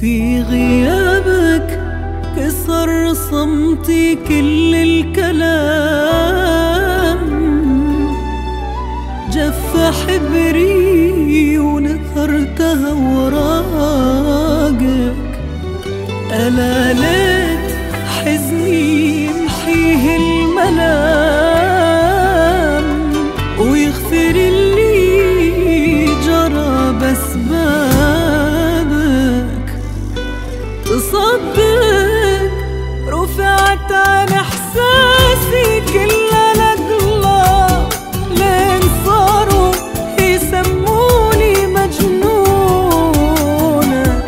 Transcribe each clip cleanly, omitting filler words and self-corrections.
في غيابك كسر صمتي كل الكلام، جف حبري ونثرتها وراقك. ألا ليت حزني يمحيه الملام ويغفر اللي جرى بأسبابك. تصدق رفعت عن إحساسي كلها لله، لين صاروا يسموني مجنونة،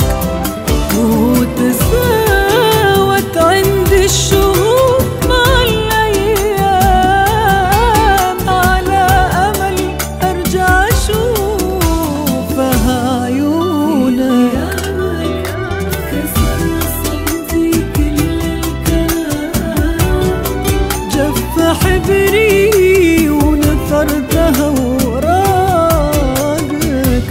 وتساوت عندي الشهور مع الأيام، على أمل أرجع أشوفها عيونك. حبري ونثرتها وراقك.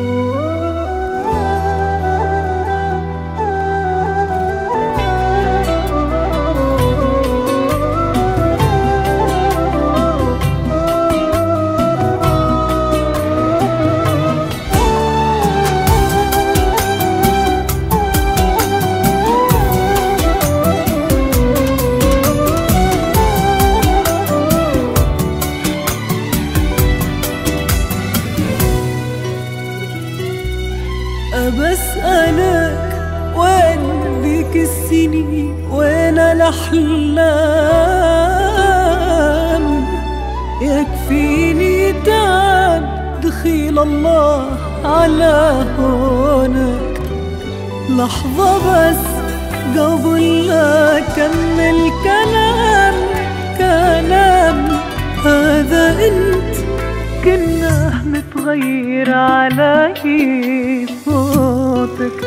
بسألك وين بيك السنين، وين الأحلام؟ يكفيني تعب دخيل الله على هونك. لحظة بس قبل لا أكمل كلام هذا انت، كنا متغير علي صوتك.